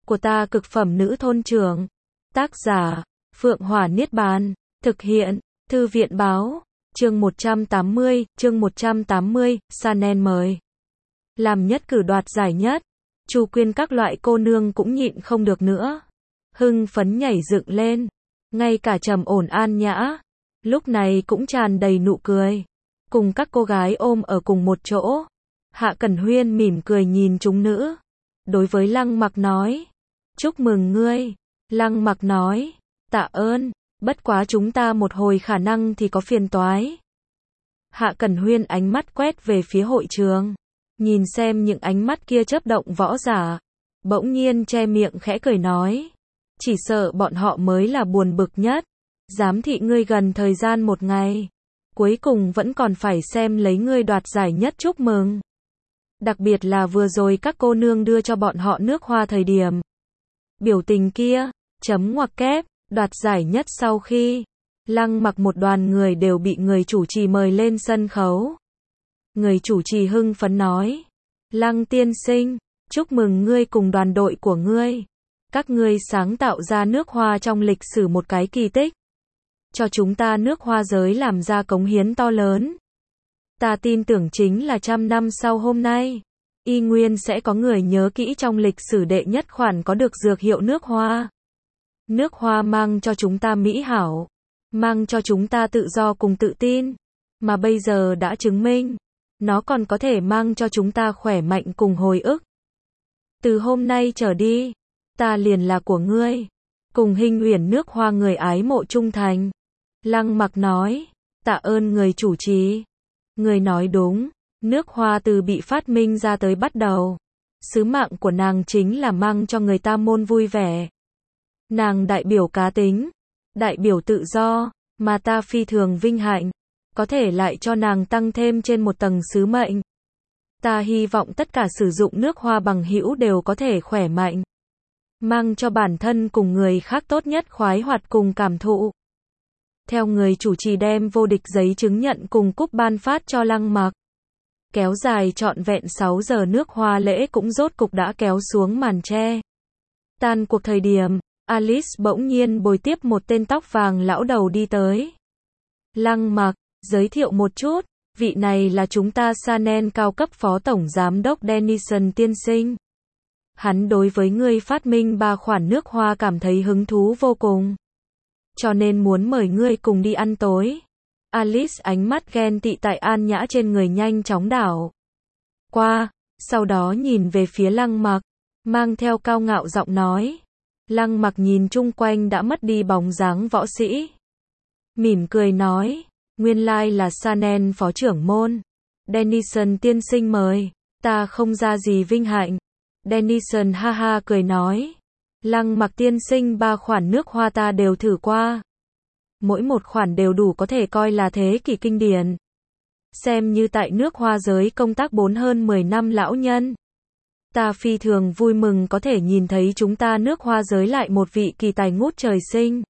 của ta cực phẩm nữ thôn trưởng. Tác giả, Phượng Hỏa Niết Bàn. Thực hiện, Thư viện báo. Chương 180, Chanel mời. Làm nhất cử đoạt giải nhất. Chu Quyên các loại cô nương cũng nhịn không được nữa. Hưng phấn nhảy dựng lên. Ngay cả Trầm Ổn An Nhã, lúc này cũng tràn đầy nụ cười. Cùng các cô gái ôm ở cùng một chỗ. Hạ Cẩn Huyên mỉm cười nhìn chúng nữ. Đối với Lăng Mặc nói. Chúc mừng ngươi. Lăng Mặc nói. Tạ ơn, bất quá chúng ta một hồi khả năng thì có phiền toái. Hạ Cẩn Huyên ánh mắt quét về phía hội trường. Nhìn xem những ánh mắt kia chớp động võ giả. Bỗng nhiên che miệng khẽ cười nói. Chỉ sợ bọn họ mới là buồn bực nhất. Giám thị ngươi gần thời gian một ngày. Cuối cùng vẫn còn phải xem lấy ngươi đoạt giải nhất chúc mừng. Đặc biệt là vừa rồi các cô nương đưa cho bọn họ nước hoa thời điểm. Biểu tình kia, chấm ngoặc kép, đoạt giải nhất sau khi. Lăng Mặc một đoàn người đều bị người chủ trì mời lên sân khấu. Người chủ trì hưng phấn nói. Lăng tiên sinh, chúc mừng ngươi cùng đoàn đội của ngươi. Các ngươi sáng tạo ra nước hoa trong lịch sử một cái kỳ tích. Cho chúng ta nước hoa giới làm ra cống hiến to lớn. Ta tin tưởng chính là 100 năm sau hôm nay, y nguyên sẽ có người nhớ kỹ trong lịch sử đệ nhất khoản có được dược hiệu nước hoa. Nước hoa mang cho chúng ta mỹ hảo, mang cho chúng ta tự do cùng tự tin, mà bây giờ đã chứng minh, nó còn có thể mang cho chúng ta khỏe mạnh cùng hồi ức. Từ hôm nay trở đi, ta liền là của ngươi, cùng Hinh Uyển nước hoa người ái mộ trung thành. Lăng Mặc nói, tạ ơn người chủ trì. Người nói đúng, nước hoa từ bị phát minh ra tới bắt đầu. Sứ mạng của nàng chính là mang cho người ta môn vui vẻ. Nàng đại biểu cá tính, đại biểu tự do, mà ta phi thường vinh hạnh. Có thể lại cho nàng tăng thêm trên một tầng sứ mệnh. Ta hy vọng tất cả sử dụng nước hoa bằng hữu đều có thể khỏe mạnh. Mang cho bản thân cùng người khác tốt nhất khoái hoạt cùng cảm thụ. Theo người chủ trì đem vô địch giấy chứng nhận cùng cúp ban phát cho Lăng Mặc. Kéo dài trọn vẹn 6 giờ nước hoa lễ cũng rốt cục đã kéo xuống màn che. Tan cuộc thời điểm, Alice bỗng nhiên bồi tiếp một tên tóc vàng lão đầu đi tới. Lăng Mặc, giới thiệu một chút, vị này là chúng ta Chanel cao cấp phó tổng giám đốc Dennison tiên sinh. Hắn đối với ngươi phát minh 3 khoản nước hoa cảm thấy hứng thú vô cùng. Cho nên muốn mời ngươi cùng đi ăn tối. Alice ánh mắt ghen tị tại An Nhã trên người nhanh chóng đảo qua, sau đó nhìn về phía Lăng Mặc, mang theo cao ngạo giọng nói. Lăng Mặc nhìn chung quanh đã mất đi bóng dáng võ sĩ. Mỉm cười nói, nguyên lai là Chanel phó trưởng môn. Dennison tiên sinh mời, ta không ra gì vinh hạnh. Dennison ha ha cười nói. Lăng Mặc tiên sinh 3 khoản nước hoa ta đều thử qua. Mỗi một khoản đều đủ có thể coi là thế kỷ kinh điển. Xem như tại nước hoa giới công tác hơn 10 năm lão nhân. Ta phi thường vui mừng có thể nhìn thấy chúng ta nước hoa giới lại một vị kỳ tài ngút trời sinh.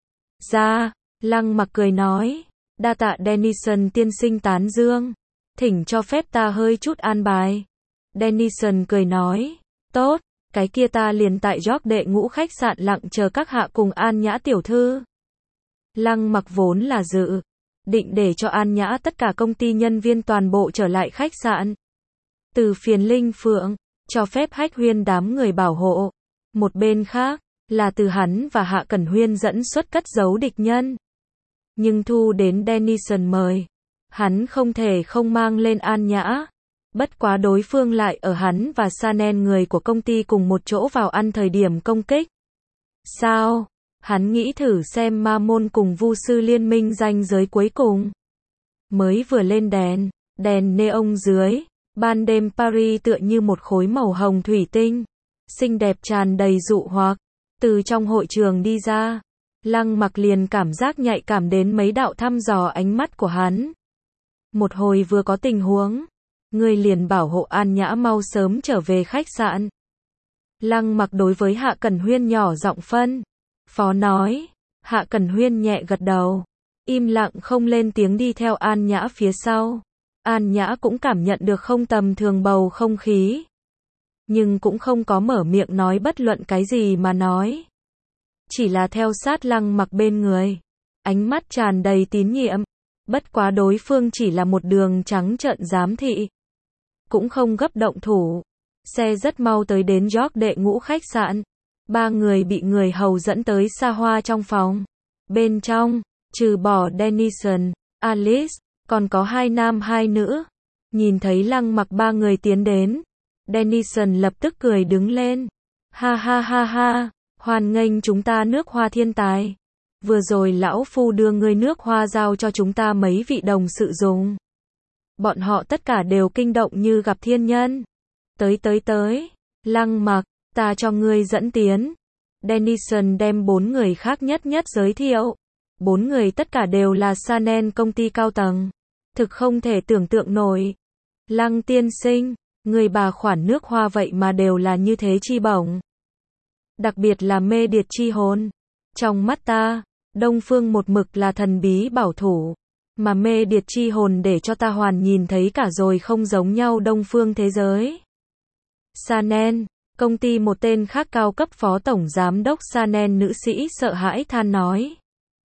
Ra, Lăng Mặc cười nói. Đa tạ Dennison tiên sinh tán dương. Thỉnh cho phép ta hơi chút an bài. Dennison cười nói. Tốt. Cái kia ta liền tại York đệ ngũ khách sạn lặng chờ các hạ cùng An Nhã tiểu thư. Lăng Mặc vốn là dự định để cho An Nhã tất cả công ty nhân viên toàn bộ trở lại khách sạn. Từ phiền Linh Phượng, cho phép Hách Huyên đám người bảo hộ. Một bên khác, là từ hắn và Hạ Cẩn Huyên dẫn xuất cất giấu địch nhân. Nhưng thu đến Dennison mời, hắn không thể không mang lên An Nhã. Bất quá đối phương lại ở hắn và Chanel người của công ty cùng một chỗ vào ăn thời điểm công kích. Sao? Hắn nghĩ thử xem ma môn cùng vu sư liên minh ranh giới cuối cùng. Mới vừa lên đèn neon dưới, ban đêm Paris tựa như một khối màu hồng thủy tinh. Xinh đẹp tràn đầy dụ hoặc. Từ trong hội trường đi ra, Lăng Mặc liền cảm giác nhạy cảm đến mấy đạo thăm dò ánh mắt của hắn. Một hồi vừa có tình huống. Ngươi liền bảo hộ An Nhã mau sớm trở về khách sạn. Lăng Mặc đối với Hạ Cẩn Huyên nhỏ giọng phân phó nói. Hạ Cẩn Huyên nhẹ gật đầu, im lặng không lên tiếng đi theo An Nhã phía sau. An Nhã cũng cảm nhận được không tầm thường bầu không khí. nhưng cũng không có mở miệng nói bất luận cái gì mà nói. Chỉ là theo sát Lăng Mặc bên người, ánh mắt tràn đầy tín nhiệm. Bất quá đối phương chỉ là một đường trắng trợn giám thị, cũng không gấp động thủ. Xe rất mau tới đến York đệ ngũ khách sạn. Ba người bị người hầu dẫn tới xa hoa trong phòng. Bên trong, trừ bỏ Dennison, Alice, còn có 2 nam 2 nữ. Nhìn thấy Lăng Mặc ba người tiến đến, Dennison lập tức cười đứng lên. Ha ha ha ha, hoan nghênh chúng ta nước Hoa thiên tài. Vừa rồi lão phu đưa người nước Hoa giao cho chúng ta mấy vị đồng sự dùng. Bọn họ tất cả đều kinh động như gặp thiên nhân. Tới, Lăng Mặc, ta cho ngươi dẫn tiến. Dennison đem 4 người khác nhất giới thiệu. 4 người tất cả đều là Chanel công ty cao tầng. Thực không thể tưởng tượng nổi. Lăng tiên sinh, người bà khoản nước Hoa vậy mà đều là như thế chi bổng. Đặc biệt là mê điệt chi hồn. Trong mắt ta, Đông Phương một mực là thần bí bảo thủ. Mà mê điệt chi hồn để cho ta hoàn nhìn thấy cả rồi không giống nhau Đông Phương thế giới. Chanel, công ty một tên khác cao cấp phó tổng giám đốc Chanel nữ sĩ sợ hãi than nói.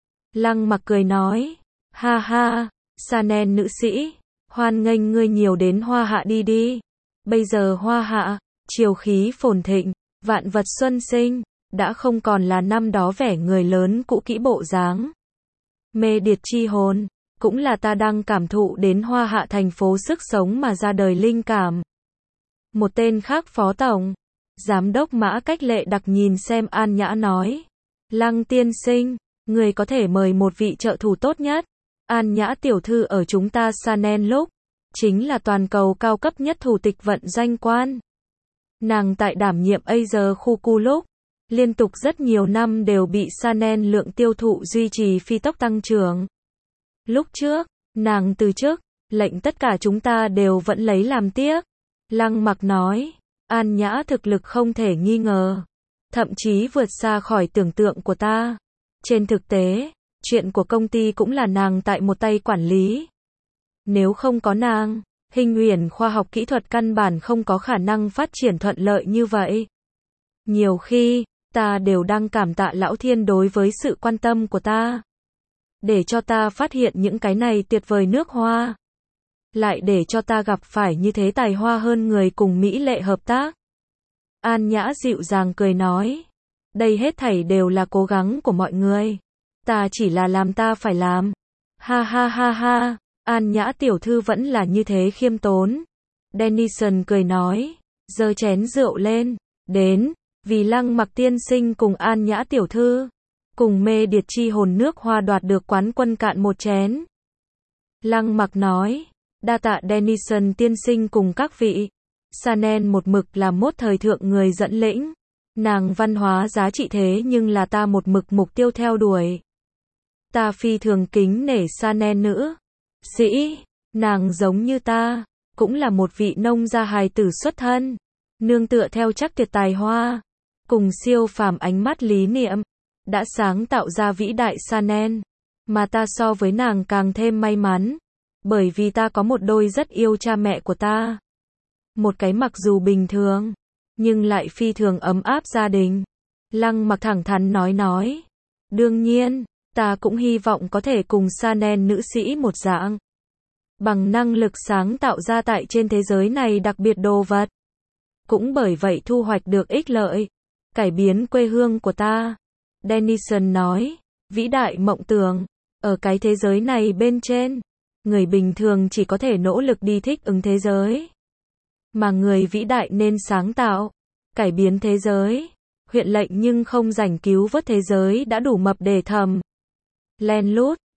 Lăng Mặc cười nói, ha ha, Chanel nữ sĩ, hoan nghênh ngươi nhiều đến Hoa Hạ đi. Bây giờ Hoa Hạ, triều khí phồn thịnh, vạn vật xuân sinh, đã không còn là năm đó vẻ người lớn cũ kỹ bộ dáng. Mê điệt chi hồn, cũng là ta đang cảm thụ đến Hoa Hạ thành phố sức sống mà ra đời linh cảm. Một tên khác phó tổng, giám đốc Mã Cách Lệ đặc nhìn xem An Nhã nói. Lăng tiên sinh, người có thể mời một vị trợ thủ tốt nhất. An Nhã tiểu thư ở chúng ta Chanel lúc, chính là toàn cầu cao cấp nhất thủ tịch vận doanh quan. Nàng tại đảm nhiệm Asia khu cu lúc, liên tục rất nhiều năm đều bị Chanel lượng tiêu thụ duy trì phi tốc tăng trưởng. Lúc trước, nàng từ chức, lệnh tất cả chúng ta đều vẫn lấy làm tiếc. Lăng Mặc nói, An Nhã thực lực không thể nghi ngờ, thậm chí vượt xa khỏi tưởng tượng của ta. Trên thực tế, chuyện của công ty cũng là nàng tại một tay quản lý. Nếu không có nàng, Hinh Uyển khoa học kỹ thuật căn bản không có khả năng phát triển thuận lợi như vậy. Nhiều khi, ta đều đang cảm tạ Lão Thiên đối với sự quan tâm của ta. Để cho ta phát hiện những cái này tuyệt vời nước Hoa. Lại để cho ta gặp phải như thế tài hoa hơn người cùng mỹ lệ hợp tác. An Nhã dịu dàng cười nói. Đây hết thảy đều là cố gắng của mọi người. Ta chỉ là làm ta phải làm. Ha ha ha ha, An Nhã tiểu thư vẫn là như thế khiêm tốn. Dennison cười nói, giơ chén rượu lên, đến, vì Lăng Mặc tiên sinh cùng An Nhã tiểu thư, cùng mê điệt chi hồn nước Hoa đoạt được quán quân cạn một chén. Lăng Mặc nói, đa tạ Dennison tiên sinh cùng các vị. Chanel một mực là mốt thời thượng người dẫn lĩnh. Nàng văn hóa giá trị thế nhưng là ta một mực mục tiêu theo đuổi. Ta phi thường kính nể Chanel nữ sĩ, nàng giống như ta, cũng là một vị nông gia hài tử xuất thân, nương tựa theo chắc tuyệt tài hoa, cùng siêu phàm ánh mắt lý niệm, đã sáng tạo ra vĩ đại Chanel, mà ta so với nàng càng thêm may mắn, bởi vì ta có một đôi rất yêu cha mẹ của ta. Một cái mặc dù bình thường, nhưng lại phi thường ấm áp gia đình. Lăng Mặc thẳng thắn nói. Đương nhiên, ta cũng hy vọng có thể cùng Chanel nữ sĩ một dạng. Bằng năng lực sáng tạo ra tại trên thế giới này đặc biệt đồ vật. Cũng bởi vậy thu hoạch được ích lợi. Cải biến quê hương của ta. Dennison nói, vĩ đại mộng tưởng. Ở cái thế giới này bên trên, người bình thường chỉ có thể nỗ lực đi thích ứng thế giới. Mà người vĩ đại nên sáng tạo, cải biến thế giới. Huyện lệnh nhưng không rảnh cứu vớt thế giới đã đủ mập để thầm. Len lút,